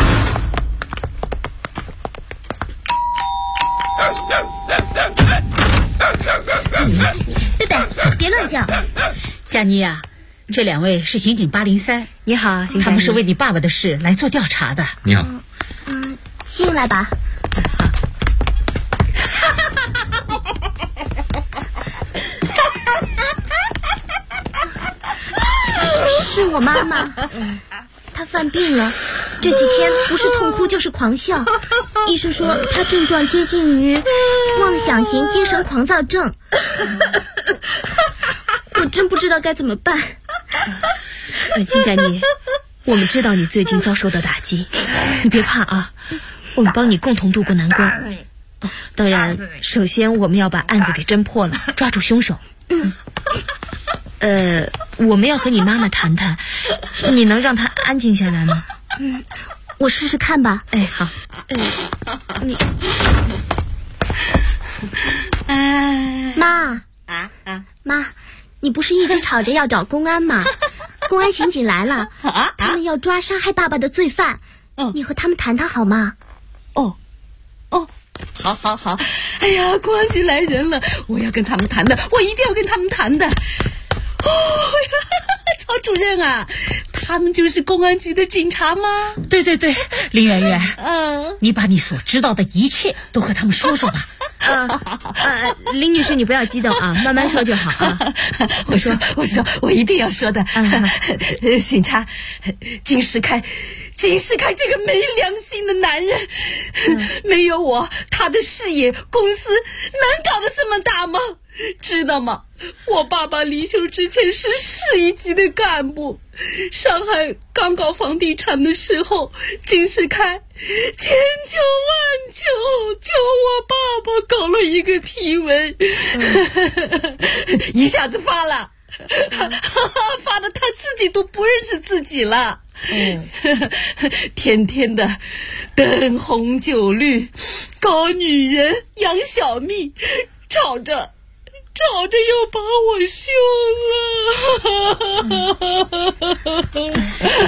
贝贝，别乱叫。 佳妮呀，这2位是刑警803。 你好，刑警。 他们是为你爸爸的事来做调查的。 你好。 进来吧。是我妈妈，她犯病了，这几天不是痛哭就是狂笑，医生说她症状接近于妄想型精神狂躁症，我真不知道该怎么办。 金佳妮，我们知道你最近遭受的打击，你别怕啊，我们帮你共同度过难关。当然，首先我们要把案子给侦破了，抓住凶手。我们要和你妈妈谈谈，你能让她安静下来吗？ 我试试看吧。 哎，好。 妈，你不是一直吵着要找公安吗？公安刑警来了，他们要抓杀害爸爸的罪犯，你和他们谈谈好吗？ 好。哎呀，公安局来人了，我要跟他们谈的，我一定要跟他们谈的。曹主任啊，他们就是公安局的警察吗？对，林媛媛，你把你所知道的一切都和他们说说吧。 林女士，你不要激动啊，慢慢说就好啊。 我说，我一定要说的。警察，金石开这个没良心的男人，没有我，他的事业公司能搞得这么大吗？知道吗？我爸爸离休之前是市一级的干部，上海刚搞房地产的时候，金石开千求万求，求我爸爸搞了一个批文，一下子发了，发的他自己都不认识自己了。天天的灯红酒绿，搞女人养小蜜，吵着又把我休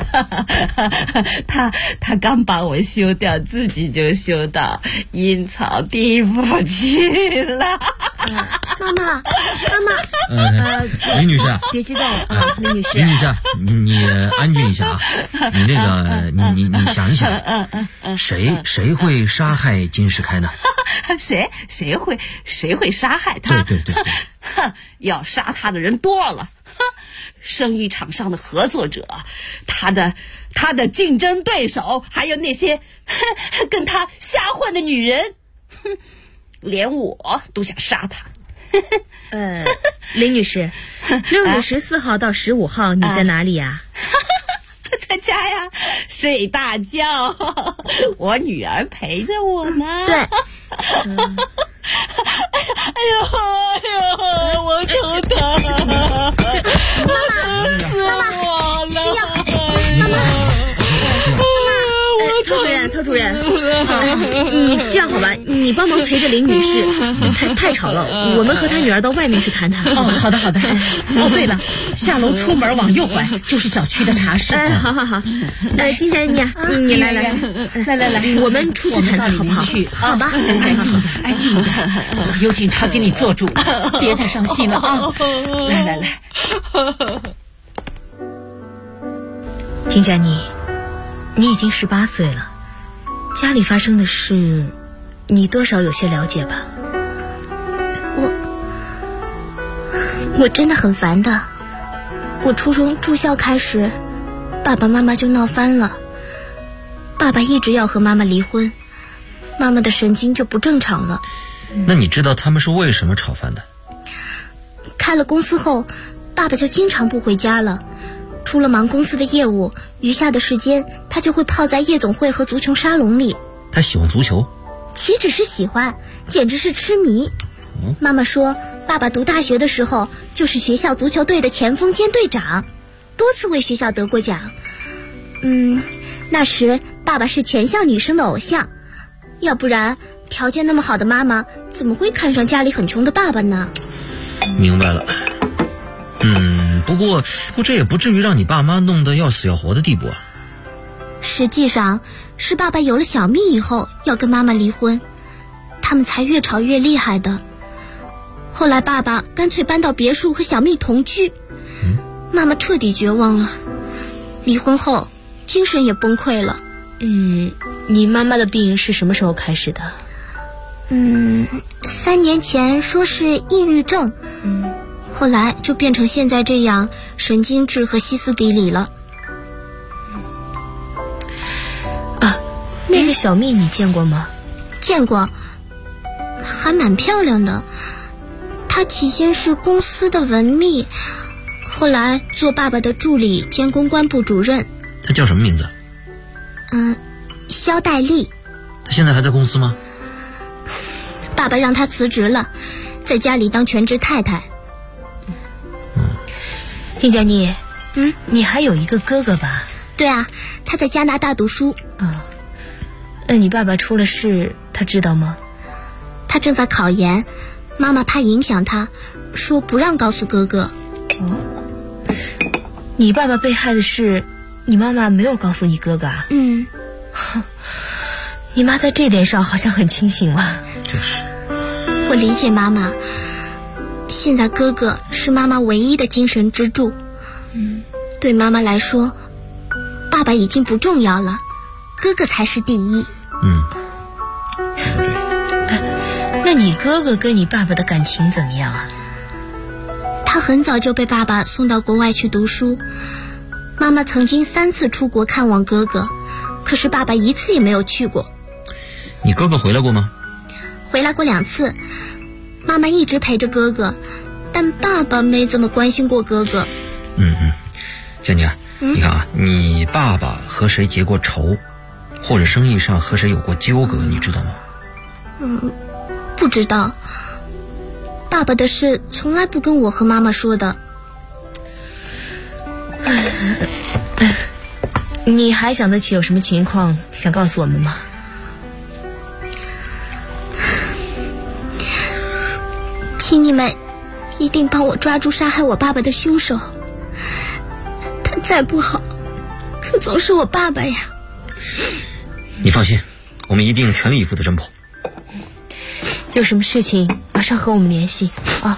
了。他刚把我休掉，自己就休到阴曹地府去了。 妈妈， 林女士， 别激动啊，林女士。 林女士，你安静一下啊！你那个，你想一想，谁会杀害金石开呢？ 谁会杀害他？ 对， 要杀他的人多了。 生意场上的合作者，他的竞争对手，还有那些跟他瞎混的女人，连我都想杀他。 林女士，6月14号到15号你在哪里呀？ 在家呀，睡大觉，我女儿陪着我呢。 对。 哎呦，我头疼， 妈死我了！ 吃药，妈妈。曹主任，你这样好吧，你帮忙陪着林女士，太吵了，我们和她女儿到外面去谈谈。 好的。哦，对了，下楼出门往右拐就是小区的茶室。 好。金佳妮啊，你来，我们出去谈谈好不好？好吧， 安静一点，有警察给你做主，别再伤心了啊！来。 金佳妮，你已经18岁了。家里发生的事，你多少有些了解吧？ 我真的很烦的。我初中住校开始，爸爸妈妈就闹翻了。爸爸一直要和妈妈离婚，妈妈的神经就不正常了。 那你知道他们是为什么吵翻的？ 开了公司后，爸爸就经常不回家了。除了忙公司的业务，余下的时间他就会泡在夜总会和足球沙龙里。 他喜欢足球？ 岂止是喜欢，简直是痴迷。妈妈说，爸爸读大学的时候就是学校足球队的前锋兼队长，多次为学校得过奖。那时爸爸是全校女生的偶像，要不然条件那么好的妈妈怎么会看上家里很穷的爸爸呢？ 明白了。不过这也不至于让你爸妈弄得要死要活的地步啊。 实际上是爸爸有了小蜜以后要跟妈妈离婚，他们才越吵越厉害的。后来爸爸干脆搬到别墅和小蜜同居，妈妈彻底绝望了。离婚后精神也崩溃了。 你妈妈的病是什么时候开始的 ？3年前说是抑郁症，后来就变成现在这样，神经质和歇斯底里了。 那个小蜜你见过吗？ 见过，还蛮漂亮的。她起先是公司的文秘，后来做爸爸的助理兼公关部主任。 她叫什么名字？ 肖黛丽。 她现在还在公司吗？ 爸爸让她辞职了，在家里当全职太太。 丁佳妮，你还有一个哥哥吧？ 对啊，他在加拿大读书。 那你爸爸出了事，他知道吗？ 他正在考研，妈妈怕影响他，说不让告诉哥哥。 你爸爸被害的事，你妈妈没有告诉你哥哥啊？你妈在这点上好像很清醒了。 就是。 我理解妈妈，现在哥哥是妈妈唯一的精神支柱。对妈妈来说，爸爸已经不重要了，哥哥才是第一。 那你哥哥跟你爸爸的感情怎么样啊？ 他很早就被爸爸送到国外去读书，妈妈曾经3次出国看望哥哥，可是爸爸1次也没有去过。 你哥哥回来过吗？ 回来过2次，妈妈一直陪着哥哥，但爸爸没怎么关心过哥哥。 佳妮啊，你看啊，你爸爸和谁结过仇，或者生意上和谁有过纠葛，你知道吗？ 不知道，爸爸的事从来不跟我和妈妈说的。 你还想得起有什么情况想告诉我们吗？ 请你们一定帮我抓住杀害我爸爸的凶手，他再不好，可总是我爸爸呀。 你放心，我们一定全力以赴的侦破。 有什么事情马上和我们联系啊。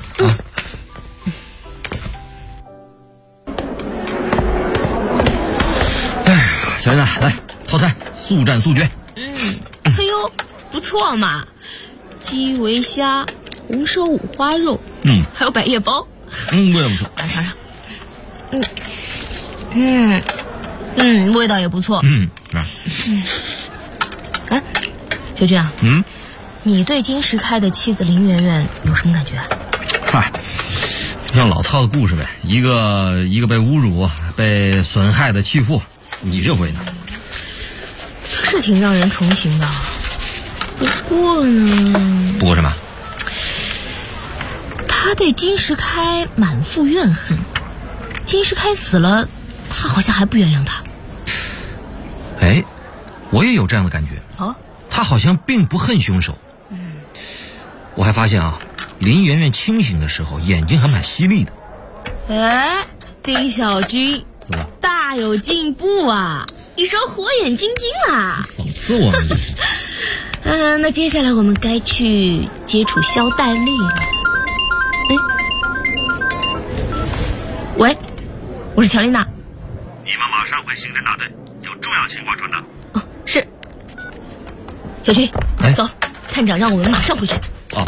小燕子，来套餐，速战速决。 哎呦，不错嘛，基围虾、红烧五花肉，还有百叶包。 味道不错。 尝尝。 味道也不错。哎，小军啊，你对金石开的妻子林媛媛有什么感觉啊？ 嗨，像老套的故事呗，一个被侮辱、被损害的弃妇，你这回呢？ 是挺让人同情的，不过呢？ 不过什么？ 他对金石开满腹怨恨，金石开死了，他好像还不原谅他。 哎，我也有这样的感觉。 哦， 他好像并不恨凶手。我还发现啊，林媛媛清醒的时候眼睛还蛮犀利的。 哎，丁小军，大有进步啊！你说火眼金睛啦！ 讽刺我们。 那接下来我们该去接触肖黛丽了。喂，我是乔丽娜。 你们马上回刑侦大队，有重要情况传达。 哦，是。小军，走，探长让我们马上回去。 哦。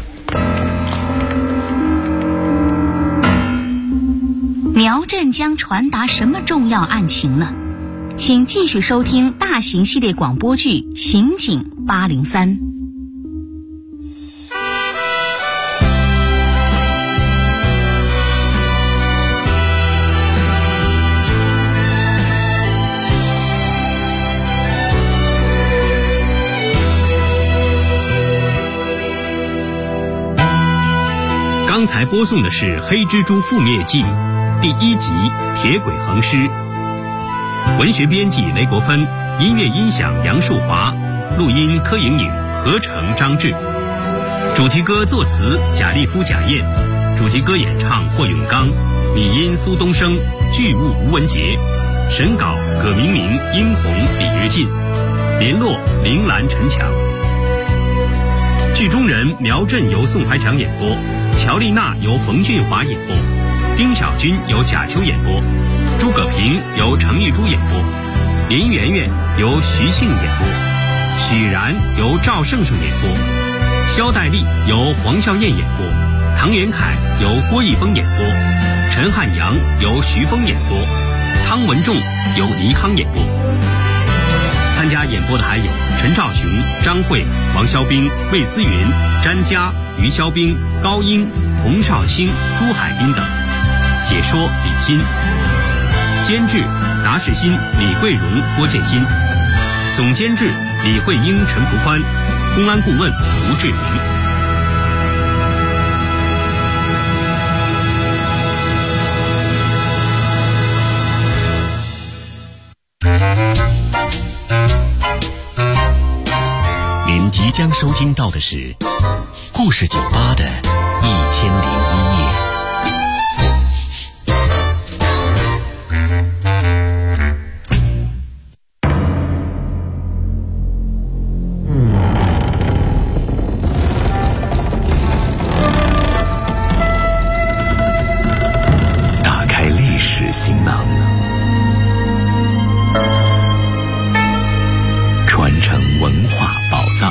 苗震将传达什么重要案情呢？请继续收听大型系列广播剧《刑警803》。 刚才播送的是《黑蜘蛛覆灭记》第1集《铁轨横尸》，文学编辑雷国芬，音乐音响杨树华，录音柯莹莹，合成张志，主题歌作词贾立夫、贾燕，主题歌演唱霍永刚，拟音苏东升，剧务吴文杰，审稿葛明明、殷红、李跃进，联络铃兰、陈强。剧中人苗震由宋怀强演播，乔丽娜由冯俊华演播，丁小军由贾秋演播，诸葛平由程玉珠演播，林媛媛由徐杏演播，许然由赵胜胜演播，肖黛丽由黄笑燕演播，唐元凯由郭毅峰演播，陈汉阳由徐峰演播，汤文仲由倪康演播。参加演播的还有陈兆雄、张慧、王肖兵、魏思云、詹佳、于肖兵、高英、洪少卿、朱海滨等。解说李欣，监制达世新、李桂荣、郭建新，总监制李慧英、陈福宽，公安顾问吴志明。 您即将收听到的是故事酒吧的1001夜。打开历史行囊，传承文化宝藏。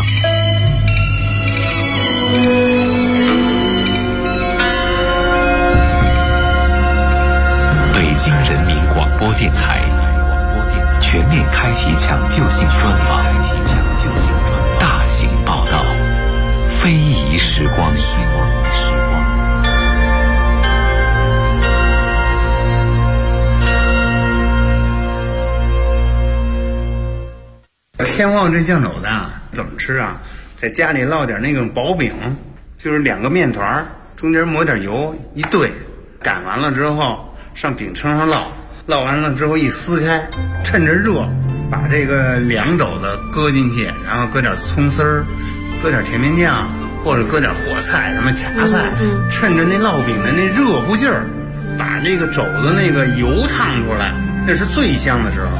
北京人民广播电台全面开启抢救性专访，大型报道，非遗时光。 天旺这酱肘子啊，怎么吃啊？在家里烙点那种薄饼，就是2个面团，中间抹点油一兑，擀完了之后上饼铛上烙，烙完了之后一撕开，趁着热把这个凉肘子搁进去，然后搁点葱丝儿，搁点甜面酱，或者搁点火菜什么掐菜，趁着那烙饼的那热乎劲儿，把这个肘子那个油烫出来，那是最香的时候。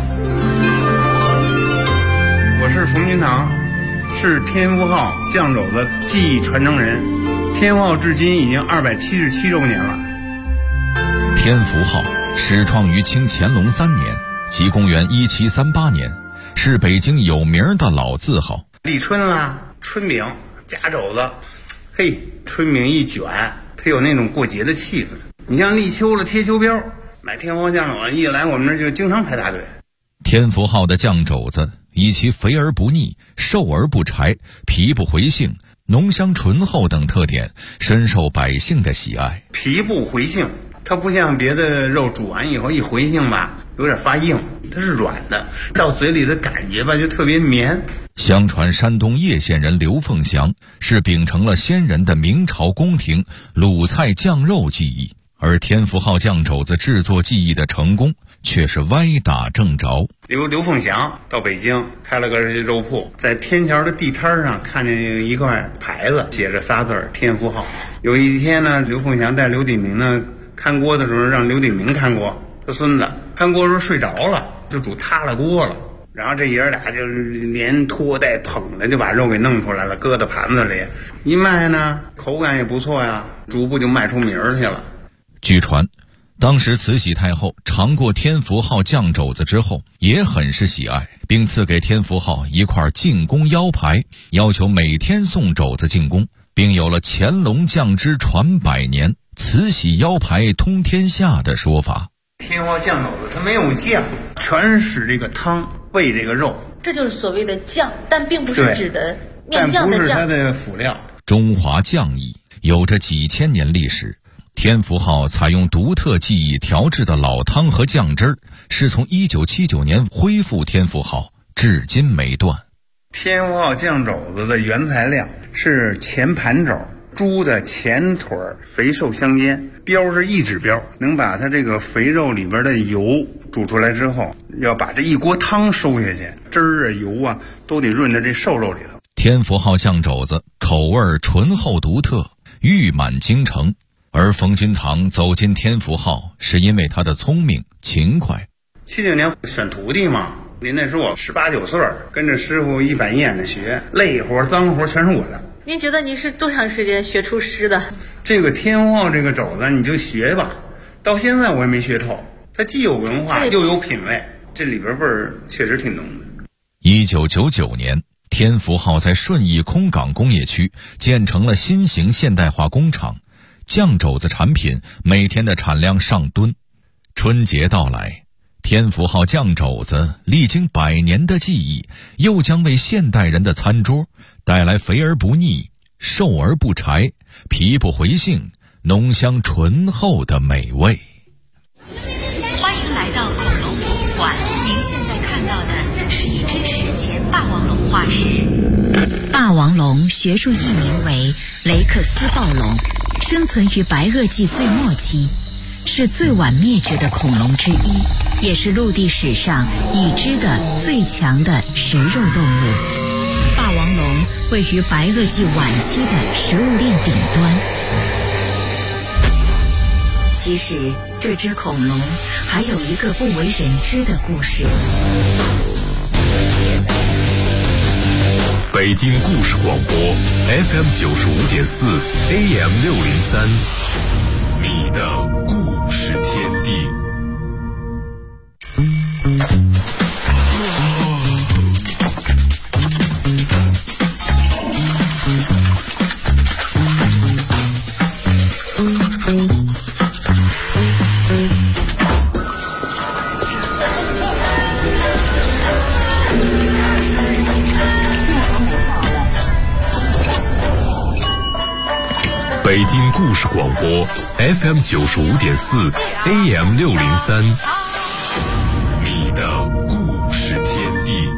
我是冯金堂，是天福号酱肘子技艺传承人。天福号至今已经277周年了。 天福号始创于清乾隆3年，即公元1738年，是北京有名的老字号。 立春啦，春饼夹肘子，嘿，春饼一卷，它有那种过节的气氛。你像立秋了贴秋膘， 买天福酱肘子一来我们这就经常排大队。 天福号的酱肘子以其肥而不腻、瘦而不柴、皮不回性、浓香醇厚等特点，深受百姓的喜爱。 皮不回性，它不像别的肉煮完以后一回性吧，有点发硬，它是软的，到嘴里的感觉吧就特别绵。 相传山东叶县人刘凤祥是秉承了先人的明朝宫廷鲁菜酱肉技艺，而天福号酱肘子制作技艺的成功却是歪打正着。 刘凤祥到北京开了个肉铺，在天桥的地摊上看见一块牌子，写着仨字儿天福号。有一天呢，刘凤祥带刘鼎明呢看锅的时候，让刘鼎明看锅，他孙子看锅的时候睡着了，就煮塌了锅了。然后这爷俩就连拖带捧的就把肉给弄出来了，搁到盘子里一卖呢，口感也不错呀，逐步就卖出名儿去了。 据传当时慈禧太后尝过天福号酱肘子之后也很是喜爱，并赐给天福号一块进宫腰牌，要求每天送肘子进宫，并有了乾隆酱汁传百年，慈禧腰牌通天下的说法。 天福号酱肘子它没有酱，全是这个汤喂这个肉， 这就是所谓的酱，但并不是指的面酱的酱， 但不是它的辅料。 中华酱艺有着几千年历史，天福号采用独特技艺调制的老汤和酱汁儿，是从1979年恢复天福号，至今没断。 天福号酱肘子的原材料是前盘肘，猪的前腿肥瘦相间，标是1指标，能把它这个肥肉里边的油煮出来之后，要把这一锅汤收下去，汁儿啊油啊都得润在这瘦肉里头。 天福号酱肘子口味醇厚独特，誉满京城。而冯君堂走进天福号是因为他的聪明勤快。 79年选徒弟嘛，您那时候我18、19岁，跟着师傅一板一眼的学，累活脏活全是我的。 您觉得您是多长时间学出师的？ 这个天福号这个肘子你就学吧，到现在我也没学透。它既有文化又有品味，这里边味儿确实挺浓的。 1999年，天福号在顺义空港工业区建成了新型现代化工厂，酱肘子产品每天的产量上吨。春节到来，天福号酱肘子历经100年的技艺，又将为现代人的餐桌带来肥而不腻、瘦而不柴、皮不回性、浓香醇厚的美味。 欢迎来到恐龙博物馆，您现在看到的是一只史前霸王龙化石。霸王龙学术译名为雷克斯暴龙，生存于白垩纪最末期，是最晚灭绝的恐龙之一，也是陆地史上已知的最强的食肉动物。霸王龙位于白垩纪晚期的食物链顶端。其实这只恐龙还有一个不为人知的故事。 北京故事广播 FM 95.4 AM 603，你的故事天地。北京故事广播 FM 95.4 AM 603，你的故事天地。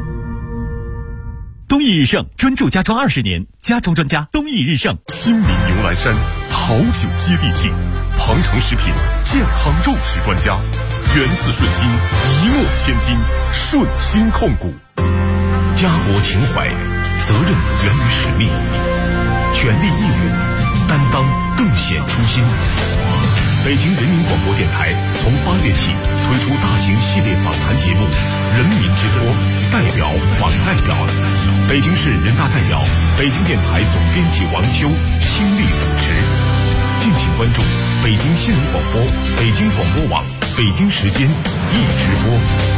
东益日盛专注家装20年，家装专家东益日盛。 亲民牛栏山，好酒接地气。庞城食品健康肉食专家，源自顺心，一诺千金，顺心控股。家国情怀，责任源于使命，全力应援，担当更显初心。北京人民广播电台从8月起推出大型系列访谈节目《人民之播》，代表访代表。北京市人大代表、北京电台总编辑王秋倾力主持。敬请关注北京新闻广播、北京广播网、北京时间易直播。